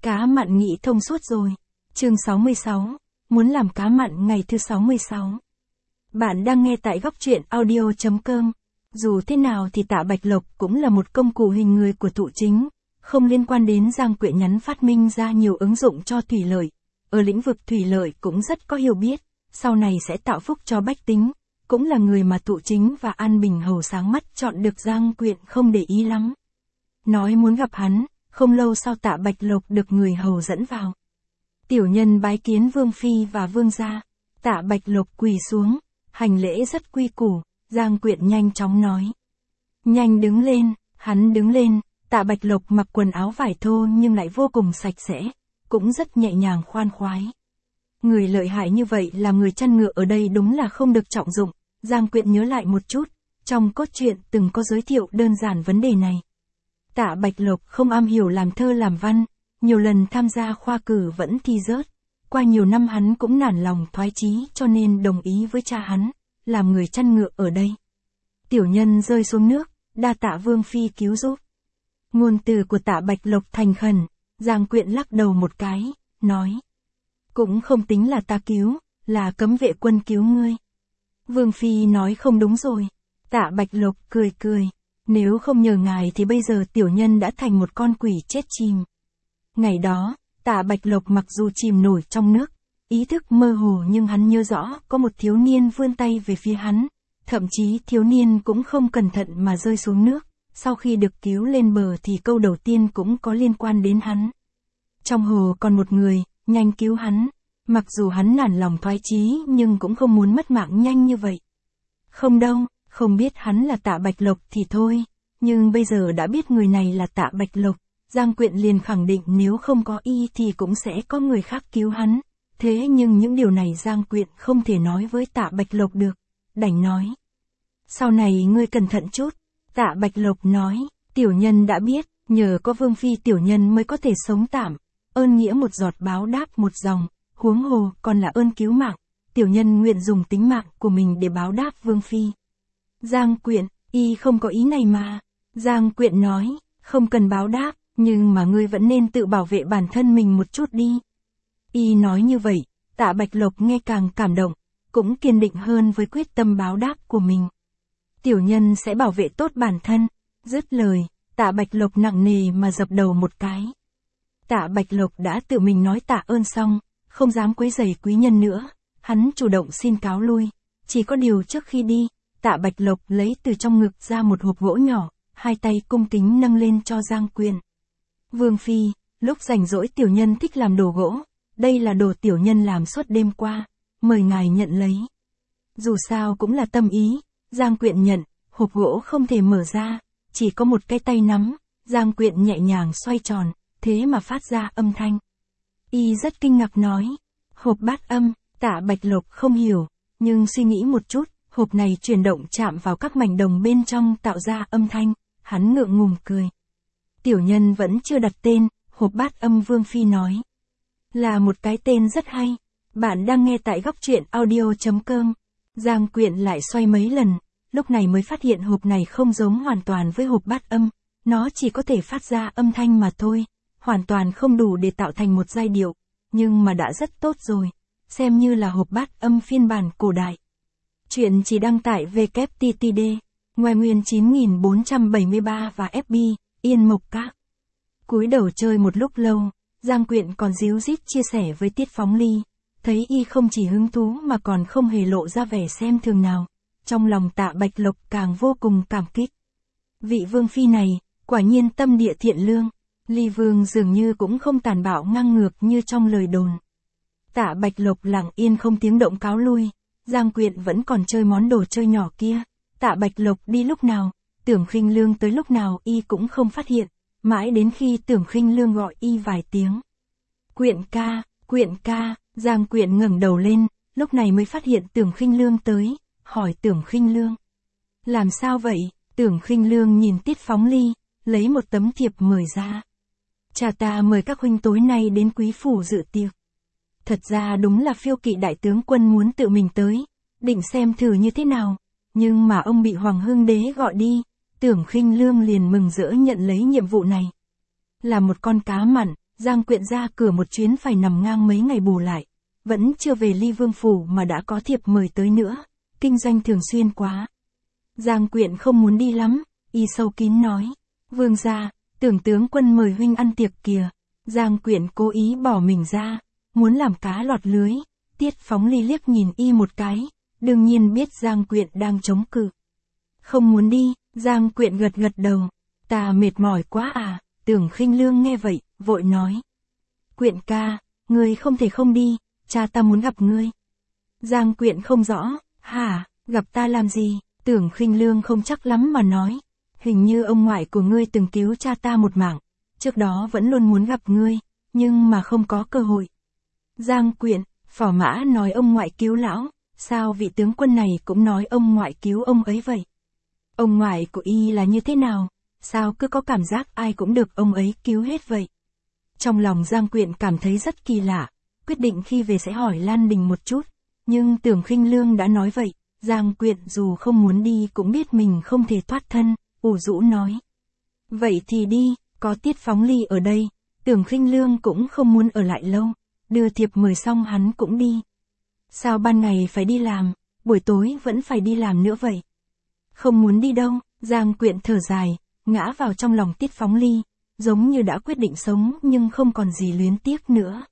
Cá mặn nghĩ thông suốt rồi. Chương 66, muốn làm cá mặn ngày thứ 66. Bạn đang nghe tại góc truyện audio.com. Dù thế nào thì Tạ Bạch Lộc cũng là một công cụ hình người của Thụ Chính, không liên quan đến Giang Quyện nhắn phát minh ra nhiều ứng dụng cho thủy lợi. Ở lĩnh vực thủy lợi cũng rất có hiểu biết, sau này sẽ tạo phúc cho bách tính, cũng là người mà Thụ Chính và An Bình Hầu sáng mắt chọn được. Giang Quyện không để ý lắm. Nói muốn gặp hắn, không lâu sau Tạ Bạch Lộc được người hầu dẫn vào. Tiểu nhân bái kiến Vương Phi và Vương gia. Tạ Bạch Lộc quỳ xuống, hành lễ rất quy củ. Giang Quyện nhanh chóng nói. Nhanh đứng lên. Hắn đứng lên. Tạ Bạch Lộc mặc quần áo vải thô nhưng lại vô cùng sạch sẽ, cũng rất nhẹ nhàng khoan khoái. Người lợi hại như vậy làm người chăn ngựa ở đây đúng là không được trọng dụng. Giang Quyện nhớ lại một chút, trong cốt truyện từng có giới thiệu đơn giản vấn đề này. Tạ Bạch Lộc không am hiểu làm thơ làm văn, nhiều lần tham gia khoa cử vẫn thi rớt. Qua nhiều năm hắn cũng nản lòng thoái chí cho nên đồng ý với cha hắn, làm người chăn ngựa ở đây. Tiểu nhân rơi xuống nước, đa tạ Vương Phi cứu giúp. Ngôn từ của Tạ Bạch Lộc thành khẩn. Giang Quyện lắc đầu một cái, nói. Cũng không tính là ta cứu, là cấm vệ quân cứu ngươi. Vương Phi nói không đúng rồi. Tạ Bạch Lộc cười cười. Nếu không nhờ ngài thì bây giờ tiểu nhân đã thành một con quỷ chết chìm. Ngày đó, Tạ Bạch Lộc mặc dù chìm nổi trong nước, ý thức mơ hồ nhưng hắn nhớ rõ có một thiếu niên vươn tay về phía hắn. Thậm chí thiếu niên cũng không cẩn thận mà rơi xuống nước. Sau khi được cứu lên bờ thì câu đầu tiên cũng có liên quan đến hắn. Trong hồ còn một người, nhanh cứu hắn. Mặc dù hắn nản lòng thoái chí nhưng cũng không muốn mất mạng nhanh như vậy. Không đâu, không biết hắn là Tạ Bạch Lộc thì thôi. Nhưng bây giờ đã biết người này là Tạ Bạch Lộc, Giang Quyện liền khẳng định nếu không có y thì cũng sẽ có người khác cứu hắn. Thế nhưng những điều này Giang Quyện không thể nói với Tạ Bạch Lộc được. Đành nói. Sau này ngươi cẩn thận chút. Tạ Bạch Lộc nói, tiểu nhân đã biết, nhờ có Vương Phi tiểu nhân mới có thể sống tạm. Ơn nghĩa một giọt báo đáp một dòng, huống hồ còn là ơn cứu mạng. Tiểu nhân nguyện dùng tính mạng của mình để báo đáp Vương Phi. Giang Quyện, y không có ý này mà. Giang Quyện nói, không cần báo đáp, nhưng mà ngươi vẫn nên tự bảo vệ bản thân mình một chút đi. Y nói như vậy, Tạ Bạch Lộc nghe càng cảm động, cũng kiên định hơn với quyết tâm báo đáp của mình. Tiểu nhân sẽ bảo vệ tốt bản thân. Dứt lời, Tạ Bạch Lộc nặng nề mà dập đầu một cái. Tạ Bạch Lộc đã tự mình nói tạ ơn xong, không dám quấy rầy quý nhân nữa, hắn chủ động xin cáo lui. Chỉ có điều trước khi đi, Tạ Bạch Lộc lấy từ trong ngực ra một hộp gỗ nhỏ, hai tay cung kính nâng lên cho Giang Quyện. Vương Phi, lúc rảnh rỗi tiểu nhân thích làm đồ gỗ, đây là đồ tiểu nhân làm suốt đêm qua, mời ngài nhận lấy. Dù sao cũng là tâm ý. Giang Quyện nhận, hộp gỗ không thể mở ra, chỉ có một cái tay nắm. Giang Quyện nhẹ nhàng xoay tròn, thế mà phát ra âm thanh. Y rất kinh ngạc nói, hộp bát âm. Tạ Bạch Lộc không hiểu, nhưng suy nghĩ một chút, hộp này chuyển động chạm vào các mảnh đồng bên trong tạo ra âm thanh, hắn ngượng ngùng cười. Tiểu nhân vẫn chưa đặt tên, hộp bát âm. Vương Phi nói. Là một cái tên rất hay. Bạn đang nghe tại góc truyện audio.com. Giang Quyện lại xoay mấy lần, lúc này mới phát hiện hộp này không giống hoàn toàn với hộp bát âm, nó chỉ có thể phát ra âm thanh mà thôi, hoàn toàn không đủ để tạo thành một giai điệu, nhưng mà đã rất tốt rồi, xem như là hộp bát âm phiên bản cổ đại. Chuyện chỉ đăng tải www.tttd, ngoài nguyên 9473 và FB, Yên Mộc Các. Cúi đầu chơi một lúc lâu, Giang Quyện còn díu dít chia sẻ với Tiết Phóng Ly. Thấy y không chỉ hứng thú mà còn không hề lộ ra vẻ xem thường nào. Trong lòng Tạ Bạch Lộc càng vô cùng cảm kích. Vị Vương Phi này, quả nhiên tâm địa thiện lương. Ly Vương dường như cũng không tàn bạo ngang ngược như trong lời đồn. Tạ Bạch Lộc lặng yên không tiếng động cáo lui. Giang Quyện vẫn còn chơi món đồ chơi nhỏ kia. Tạ Bạch Lộc đi lúc nào, Tưởng Khinh Lương tới lúc nào y cũng không phát hiện. Mãi đến khi Tưởng Khinh Lương gọi y vài tiếng. Quyện ca. Giang Quyện ngẩng đầu lên, lúc này mới phát hiện Tưởng Khinh Lương tới, hỏi Tưởng Khinh Lương. Làm sao vậy? Tưởng Khinh Lương nhìn Tiết Phóng Ly, lấy một tấm thiệp mời ra. Cha ta mời các huynh tối nay đến quý phủ dự tiệc. Thật ra đúng là Phiêu Kỵ đại tướng quân muốn tự mình tới, định xem thử như thế nào, nhưng mà ông bị Hoàng Hưng Đế gọi đi, Tưởng Khinh Lương liền mừng rỡ nhận lấy nhiệm vụ này. Là một con cá mặn, Giang Quyện ra cửa một chuyến phải nằm ngang mấy ngày bù lại. Vẫn chưa về Ly Vương Phủ mà đã có thiệp mời tới nữa. Kinh doanh thường xuyên quá. Giang Quyện không muốn đi lắm, y sâu kín nói. Vương gia, tưởng tướng quân mời huynh ăn tiệc kìa. Giang Quyện cố ý bỏ mình ra, muốn làm cá lọt lưới. Tiết Phóng Ly liếc nhìn y một cái, đương nhiên biết Giang Quyện đang chống cự. Không muốn đi, Giang Quyện gật gật đầu. Ta mệt mỏi quá à, Tưởng Khinh Lương nghe vậy, vội nói. Quyện ca, ngươi không thể không đi, cha ta muốn gặp ngươi. Giang Quyện không rõ, hả, gặp ta làm gì? Tưởng Khinh Lương không chắc lắm mà nói. Hình như ông ngoại của ngươi từng cứu cha ta một mạng, trước đó vẫn luôn muốn gặp ngươi, nhưng mà không có cơ hội. Giang Quyện, Phò Mã nói ông ngoại cứu lão, sao vị tướng quân này cũng nói ông ngoại cứu ông ấy vậy? Ông ngoại của y là như thế nào? Sao cứ có cảm giác ai cũng được ông ấy cứu hết vậy? Trong lòng Giang Quyện cảm thấy rất kỳ lạ, quyết định khi về sẽ hỏi Lan Đình một chút, nhưng Tưởng Khinh Lương đã nói vậy, Giang Quyện dù không muốn đi cũng biết mình không thể thoát thân, ủ rũ nói. Vậy thì đi, có Tiết Phóng Ly ở đây, Tưởng Khinh Lương cũng không muốn ở lại lâu, đưa thiệp mời xong hắn cũng đi. Sao ban ngày phải đi làm, buổi tối vẫn phải đi làm nữa vậy? Không muốn đi đâu, Giang Quyện thở dài, ngã vào trong lòng Tiết Phóng Ly, giống như đã quyết định sống nhưng không còn gì luyến tiếc nữa.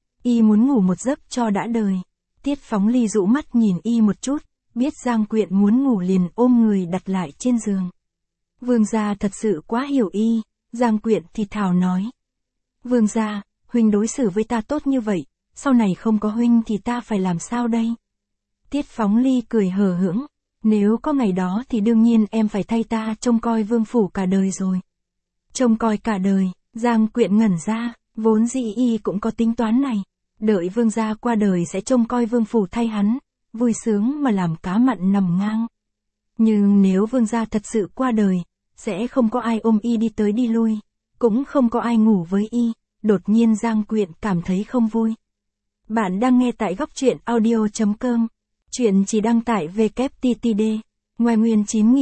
Y muốn ngủ một giấc cho đã đời. Tiết Phóng Ly dụ mắt nhìn y một chút, biết Giang Quyện muốn ngủ liền ôm người đặt lại trên giường. Vương gia thật sự quá hiểu y, Giang Quyện thì thào nói. Vương gia, huynh đối xử với ta tốt như vậy, sau này không có huynh thì ta phải làm sao đây? Tiết Phóng Ly cười hờ hững, nếu có ngày đó thì đương nhiên em phải thay ta trông coi vương phủ cả đời rồi. Trông coi cả đời, Giang Quyện ngẩn ra, vốn dĩ y cũng có tính toán này, đợi vương gia qua đời sẽ trông coi vương phủ thay hắn, vui sướng mà làm cá mặn nằm ngang. Nhưng nếu vương gia thật sự qua đời, sẽ không có ai ôm y đi tới đi lui, cũng không có ai ngủ với y, đột nhiên Giang Quyện cảm thấy không vui. Bạn đang nghe tại góc truyện audio.com, chuyện chỉ đăng tải www.tttd, ngoài nguyên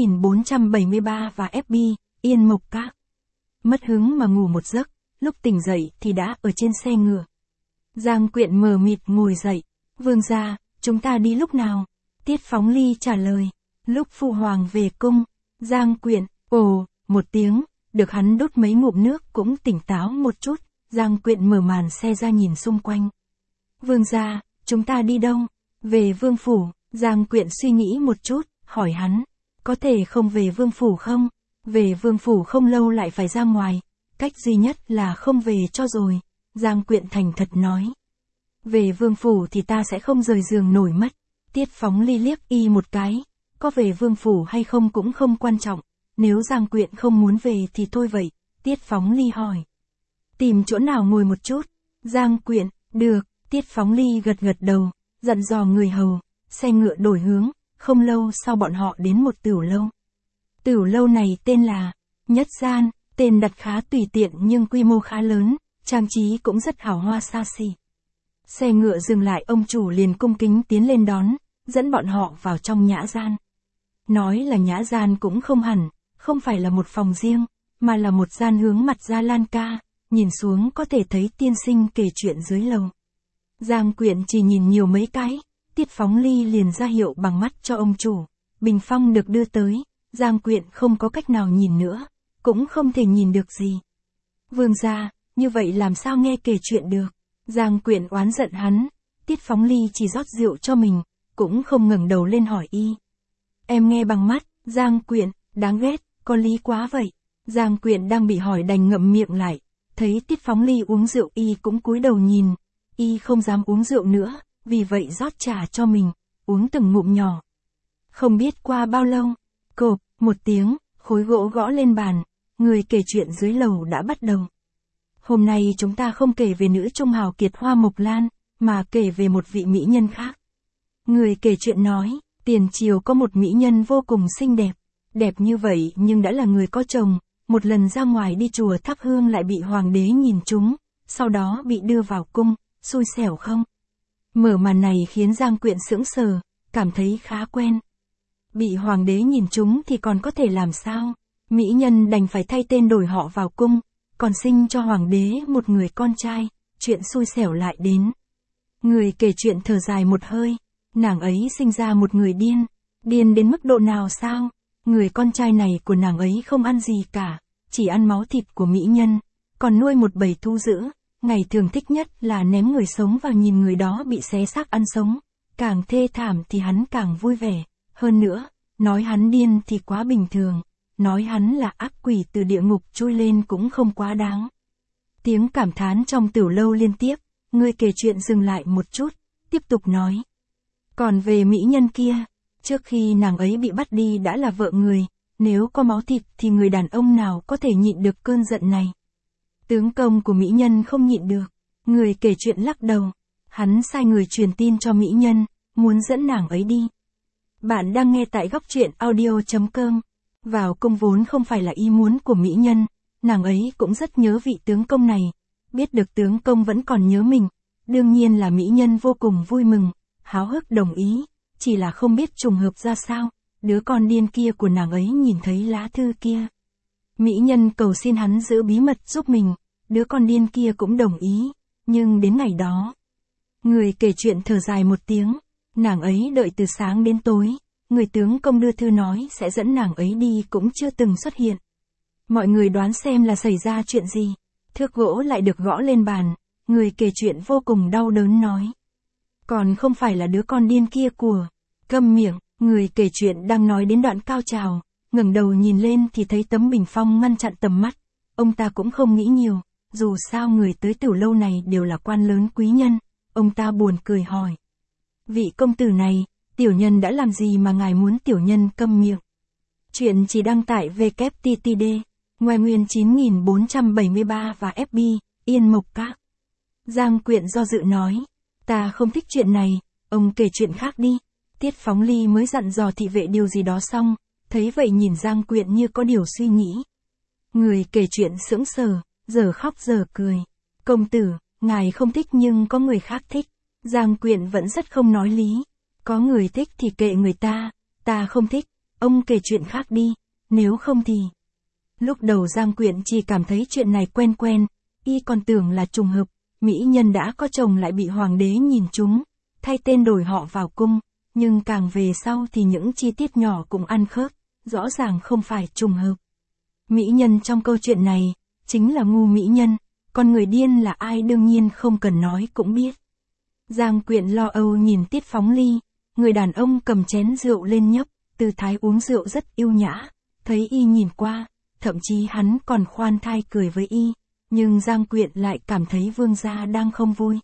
9473 và FB, Yên Mộc Các. Mất hứng mà ngủ một giấc, lúc tỉnh dậy thì đã ở trên xe ngựa. Giang Quyện mờ mịt ngồi dậy, vương gia, chúng ta đi lúc nào? Tiết Phóng Ly trả lời, lúc Phu Hoàng về cung. Giang Quyện, ồ, một tiếng, được hắn đút mấy ngụm nước cũng tỉnh táo một chút, Giang Quyện mở màn xe ra nhìn xung quanh. Vương gia, chúng ta đi đâu? Về vương phủ, Giang Quyện suy nghĩ một chút, hỏi hắn, có thể không về vương phủ không? Về vương phủ không lâu lại phải ra ngoài, cách duy nhất là không về cho rồi, Giang Quyện thành thật nói. Về vương phủ thì ta sẽ không rời giường nổi mất. Tiết Phóng Ly liếc y một cái, có về vương phủ hay không cũng không quan trọng, nếu Giang Quyện không muốn về thì thôi vậy. Tiết Phóng Ly hỏi, tìm chỗ nào ngồi một chút? Giang Quyện, được. Tiết Phóng Ly gật gật đầu, dặn dò người hầu, xe ngựa đổi hướng, không lâu sau bọn họ đến một tửu lâu. Tửu lâu này tên là Nhất Gian, tên đặt khá tùy tiện nhưng quy mô khá lớn, trang trí cũng rất hào hoa xa xỉ. Xe ngựa dừng lại, ông chủ liền cung kính tiến lên đón, dẫn bọn họ vào trong nhã gian. Nói là nhã gian cũng không hẳn, không phải là một phòng riêng, mà là một gian hướng mặt ra lan ca, nhìn xuống có thể thấy tiên sinh kể chuyện dưới lầu. Giang Quyện chỉ nhìn nhiều mấy cái, Tiết Phóng Ly liền ra hiệu bằng mắt cho ông chủ. Bình phong được đưa tới, Giang Quyện không có cách nào nhìn nữa, cũng không thể nhìn được gì. Vương gia, như vậy làm sao nghe kể chuyện được? Giang Quyện oán giận hắn, Tiết Phóng Ly chỉ rót rượu cho mình, cũng không ngẩng đầu lên hỏi y. Em nghe bằng mắt, Giang Quyện, đáng ghét, có lý quá vậy. Giang Quyện đang bị hỏi đành ngậm miệng lại, thấy Tiết Phóng Ly uống rượu y cũng cúi đầu nhìn, y không dám uống rượu nữa, vì vậy rót trà cho mình, uống từng ngụm nhỏ. Không biết qua bao lâu, cộp, một tiếng, khối gỗ gõ lên bàn, người kể chuyện dưới lầu đã bắt đầu. Hôm nay chúng ta không kể về nữ trung hào kiệt Hoa Mộc Lan, mà kể về một vị mỹ nhân khác. Người kể chuyện nói, tiền triều có một mỹ nhân vô cùng xinh đẹp, đẹp như vậy nhưng đã là người có chồng, một lần ra ngoài đi chùa thắp hương lại bị hoàng đế nhìn trúng, sau đó bị đưa vào cung, xui xẻo không? Mở màn này khiến Giang Quyện sững sờ, cảm thấy khá quen. Bị hoàng đế nhìn trúng thì còn có thể làm sao? Mỹ nhân đành phải thay tên đổi họ vào cung, còn sinh cho hoàng đế một người con trai, chuyện xui xẻo lại đến. Người kể chuyện thở dài một hơi, nàng ấy sinh ra một người điên, điên đến mức độ nào sao? Người con trai này của nàng ấy không ăn gì cả, chỉ ăn máu thịt của mỹ nhân, còn nuôi một bầy thú dữ, ngày thường thích nhất là ném người sống vào nhìn người đó bị xé xác ăn sống, càng thê thảm thì hắn càng vui vẻ, hơn nữa, nói hắn điên thì quá bình thường, nói hắn là ác quỷ từ địa ngục chui lên cũng không quá đáng. Tiếng cảm thán trong tiểu lâu liên tiếp, người kể chuyện dừng lại một chút, tiếp tục nói. Còn về mỹ nhân kia, trước khi nàng ấy bị bắt đi đã là vợ người, nếu có máu thịt thì người đàn ông nào có thể nhịn được cơn giận này. Tướng công của mỹ nhân không nhịn được, người kể chuyện lắc đầu, hắn sai người truyền tin cho mỹ nhân, muốn dẫn nàng ấy đi. Bạn đang nghe tại góc truyện audio.com. Vào cung vốn không phải là ý muốn của mỹ nhân, nàng ấy cũng rất nhớ vị tướng công này, biết được tướng công vẫn còn nhớ mình, đương nhiên là mỹ nhân vô cùng vui mừng, háo hức đồng ý, chỉ là không biết trùng hợp ra sao, đứa con điên kia của nàng ấy nhìn thấy lá thư kia. Mỹ nhân cầu xin hắn giữ bí mật giúp mình, đứa con điên kia cũng đồng ý, nhưng đến ngày đó. Người kể chuyện thở dài một tiếng, nàng ấy đợi từ sáng đến tối, người tướng công đưa thư nói sẽ dẫn nàng ấy đi cũng chưa từng xuất hiện. Mọi người đoán xem là xảy ra chuyện gì, thước gỗ lại được gõ lên bàn, người kể chuyện vô cùng đau đớn nói. Còn không phải là đứa con điên kia của, câm miệng, người kể chuyện đang nói đến đoạn cao trào, ngẩng đầu nhìn lên thì thấy tấm bình phong ngăn chặn tầm mắt, ông ta cũng không nghĩ nhiều, dù sao người tới tiểu lâu này đều là quan lớn quý nhân, ông ta buồn cười hỏi. Vị công tử này, tiểu nhân đã làm gì mà ngài muốn tiểu nhân câm miệng? Chuyện chỉ đăng tải www.tttd, ngoài nguyên 9473 và FB, Yên Mộc Các. Giang Quyện do dự nói, ta không thích chuyện này, ông kể chuyện khác đi. Tiết Phóng Ly mới dặn dò thị vệ điều gì đó xong, thấy vậy nhìn Giang Quyện như có điều suy nghĩ. Người kể chuyện sững sờ, giờ khóc giờ cười. Công tử, ngài không thích nhưng có người khác thích. Giang Quyện vẫn rất không nói lý. Có người thích thì kệ người ta không thích, ông kể chuyện khác đi, nếu không thì... Lúc đầu Giang Quyện chỉ cảm thấy chuyện này quen quen, y còn tưởng là trùng hợp, mỹ nhân đã có chồng lại bị hoàng đế nhìn trúng, thay tên đổi họ vào cung, nhưng càng về sau thì những chi tiết nhỏ cũng ăn khớp, rõ ràng không phải trùng hợp. Mỹ nhân trong câu chuyện này, chính là ngu mỹ nhân, còn người điên là ai đương nhiên không cần nói cũng biết. Giang Quyện lo âu nhìn Tiết Phóng Ly, người đàn ông cầm chén rượu lên nhấp, tư thái uống rượu rất yêu nhã, thấy y nhìn qua, thậm chí hắn còn khoan thai cười với y, nhưng Giang Quyện lại cảm thấy vương gia đang không vui.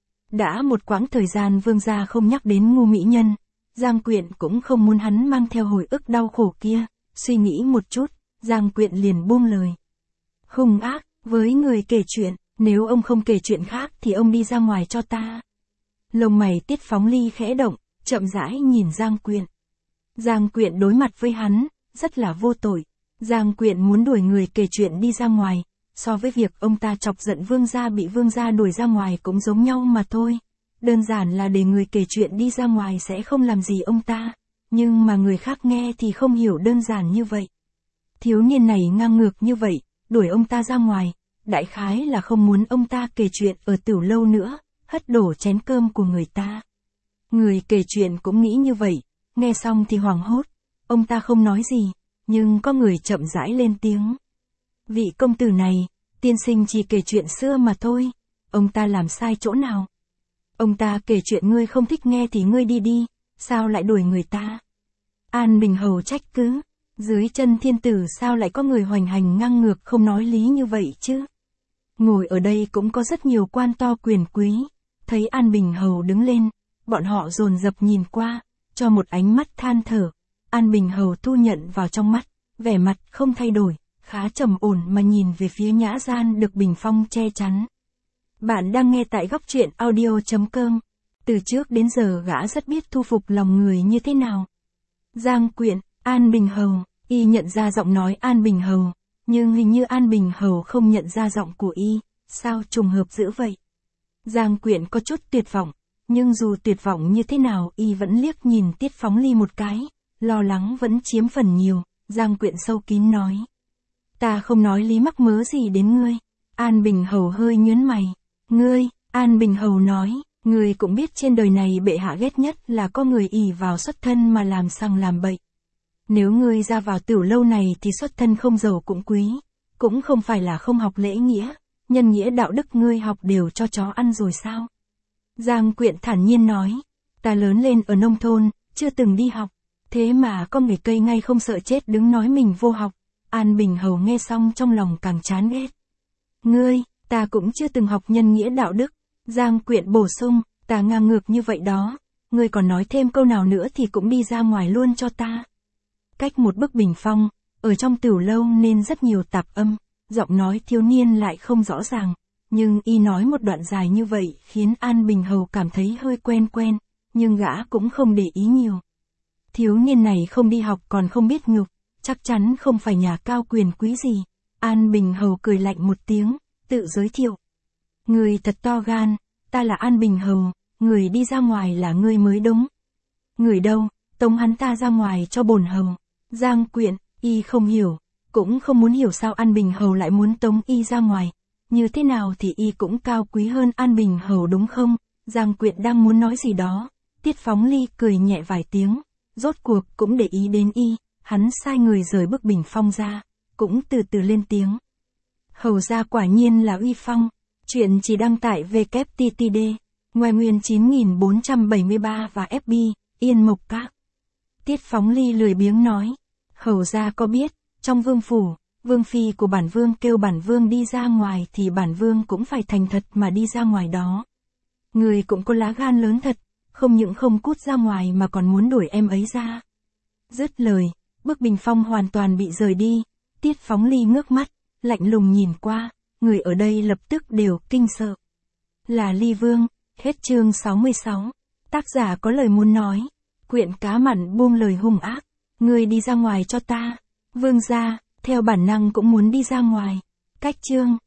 Đã một quãng thời gian vương gia không nhắc đến ngu mỹ nhân, Giang Quyện cũng không muốn hắn mang theo hồi ức đau khổ kia, suy nghĩ một chút, Giang Quyện liền buông lời. Hung ác, với người kể chuyện, nếu ông không kể chuyện khác thì ông đi ra ngoài cho ta. Lông mày Tiết Phóng Ly khẽ động, chậm rãi nhìn Giang Quyện. Giang Quyện đối mặt với hắn, rất là vô tội. Giang Quyện muốn đuổi người kể chuyện đi ra ngoài, so với việc ông ta chọc giận vương gia bị vương gia đuổi ra ngoài cũng giống nhau mà thôi. Đơn giản là để người kể chuyện đi ra ngoài sẽ không làm gì ông ta, nhưng mà người khác nghe thì không hiểu đơn giản như vậy. Thiếu niên này ngang ngược như vậy, đuổi ông ta ra ngoài, đại khái là không muốn ông ta kể chuyện ở tiểu lâu nữa, hất đổ chén cơm của người ta. Người kể chuyện cũng nghĩ như vậy, nghe xong thì hoảng hốt, ông ta không nói gì, nhưng có người chậm rãi lên tiếng. Vị công tử này, tiên sinh chỉ kể chuyện xưa mà thôi, ông ta làm sai chỗ nào? Ông ta kể chuyện ngươi không thích nghe thì ngươi đi đi, sao lại đuổi người ta? An Bình Hầu trách cứ, dưới chân thiên tử sao lại có người hoành hành ngang ngược không nói lý như vậy chứ? Ngồi ở đây cũng có rất nhiều quan to quyền quý, thấy An Bình Hầu đứng lên, bọn họ dồn dập nhìn qua, cho một ánh mắt than thở. An Bình Hầu thu nhận vào trong mắt, vẻ mặt không thay đổi, khá trầm ổn mà nhìn về phía nhã gian được bình phong che chắn. Bạn đang nghe tại góc truyện audio.com. Từ trước đến giờ gã rất biết thu phục lòng người như thế nào. Giang Quyện, An Bình Hầu, y nhận ra giọng nói An Bình Hầu, nhưng hình như An Bình Hầu không nhận ra giọng của y, sao trùng hợp dữ vậy? Giang Quyện có chút tuyệt vọng, nhưng dù tuyệt vọng như thế nào y vẫn liếc nhìn Tiết Phóng Ly một cái, lo lắng vẫn chiếm phần nhiều, Giang Quyện sâu kín nói. Ta không nói lý mắc mớ gì đến ngươi, An Bình Hầu hơi nhướng mày. Ngươi, An Bình Hầu nói, ngươi cũng biết trên đời này bệ hạ ghét nhất là có người ỷ vào xuất thân mà làm sằng làm bậy. Nếu ngươi ra vào tiểu lâu này thì xuất thân không giàu cũng quý, cũng không phải là không học lễ nghĩa, nhân nghĩa đạo đức ngươi học đều cho chó ăn rồi sao? Giang Quyện thản nhiên nói, ta lớn lên ở nông thôn, chưa từng đi học, thế mà có người cây ngay không sợ chết đứng nói mình vô học. An Bình Hầu nghe xong trong lòng càng chán ghét. Ngươi, ta cũng chưa từng học nhân nghĩa đạo đức. Giang Quyện bổ sung, ta ngang ngược như vậy đó, ngươi còn nói thêm câu nào nữa thì cũng đi ra ngoài luôn cho ta. Cách một bức bình phong, ở trong tiểu lâu nên rất nhiều tạp âm, giọng nói thiếu niên lại không rõ ràng, nhưng y nói một đoạn dài như vậy khiến An Bình Hầu cảm thấy hơi quen quen, nhưng gã cũng không để ý nhiều. Thiếu niên này không đi học còn không biết ngực, chắc chắn không phải nhà cao quyền quý gì. An Bình Hầu cười lạnh một tiếng, tự giới thiệu. Người thật to gan, ta là An Bình Hầu, người đi ra ngoài là ngươi mới đúng. Người đâu, tống hắn ta ra ngoài cho bổn hầu. Giang Quyện, y không hiểu, cũng không muốn hiểu sao An Bình Hầu lại muốn tống y ra ngoài. Như thế nào thì y cũng cao quý hơn An Bình Hầu đúng không? Giang Quyện đang muốn nói gì đó, Tiết Phóng Ly cười nhẹ vài tiếng, rốt cuộc cũng để ý đến y, hắn sai người rời bức bình phong ra, cũng từ từ lên tiếng. Hầu gia quả nhiên là uy phong, chuyện chỉ đăng tại www.ttd, ngoài nguyên 9473 và FB, Yên Mộc Các. Tiết Phóng Ly lười biếng nói, hầu gia có biết, trong vương phủ, vương phi của bản vương kêu bản vương đi ra ngoài thì bản vương cũng phải thành thật mà đi ra ngoài đó. Người cũng có lá gan lớn thật, không những không cút ra ngoài mà còn muốn đuổi em ấy ra. Dứt lời, bức bình phong hoàn toàn bị rời đi, Tiết Phóng Ly ngước mắt, lạnh lùng nhìn qua, người ở đây lập tức đều kinh sợ. Là Ly Vương, hết chương 66, tác giả có lời muốn nói, Quyện Cá Mặn buông lời hung ác, người đi ra ngoài cho ta, vương gia, theo bản năng cũng muốn đi ra ngoài, cách chương.